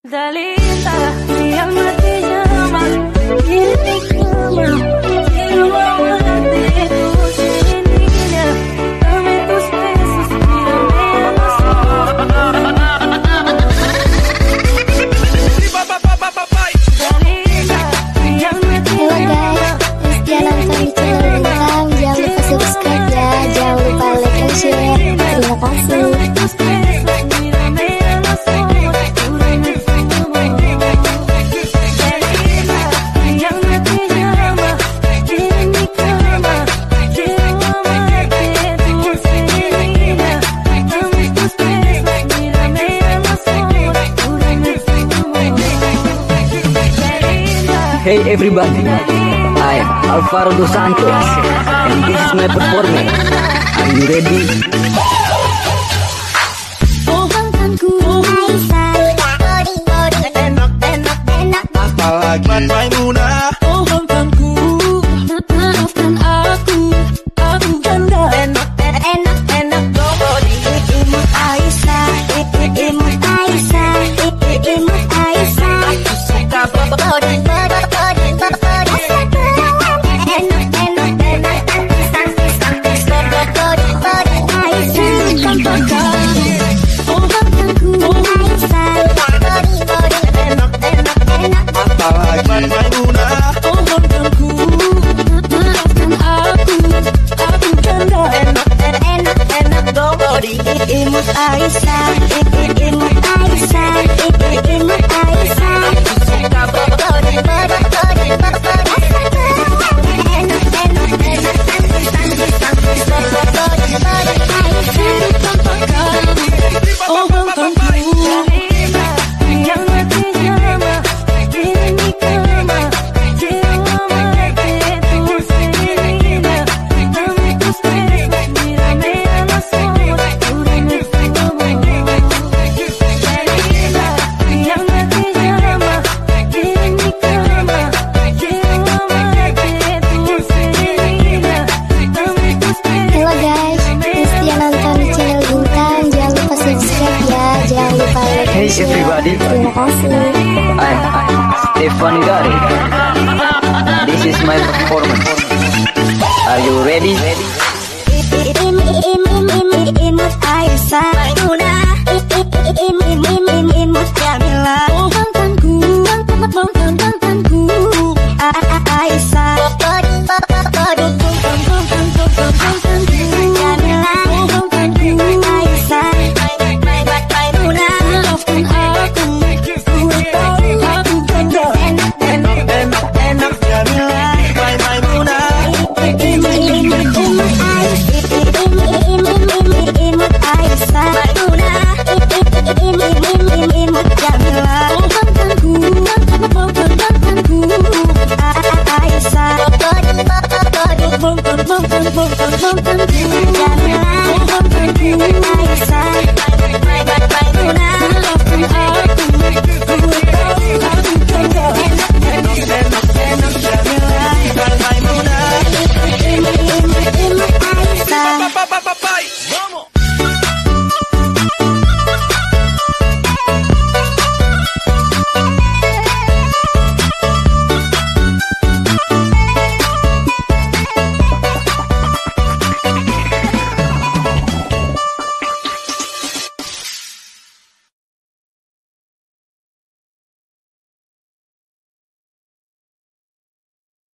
Dalita, mi alma te llama, quiere mi cama, quiero amarte, dulce niña, dame tus besos, mírame a los ojos. Dalita, mi alma te llama. Halo guys, setia nonton di channel Bintang. Jangan lupa subscribe ya, jangan lupa like and share. Terima kasih. Hey everybody, I am Alvaro Dos Santos and this is my performance. Are you ready? Apalagi Maimunah. Oh mantanku, maafkan aku janda. Enak body, imut Aisyah, imut Aisyah, imut Aisyah. Aku suka Body, Apalagi Maimunah. oh mantanku, maafkan aku janda. enak body, imut Aisyah, imut Aisyah, imut Aisyah. Suka Body, oh mantanku. Halo guys, setia nonton di channel Bintang. Jangan lupa subscribe ya, jangan lupa like Hey and share. everybody, Terima kasih. I am Stefan Gari. This is my performance. Are you ready? Imut Aisyah,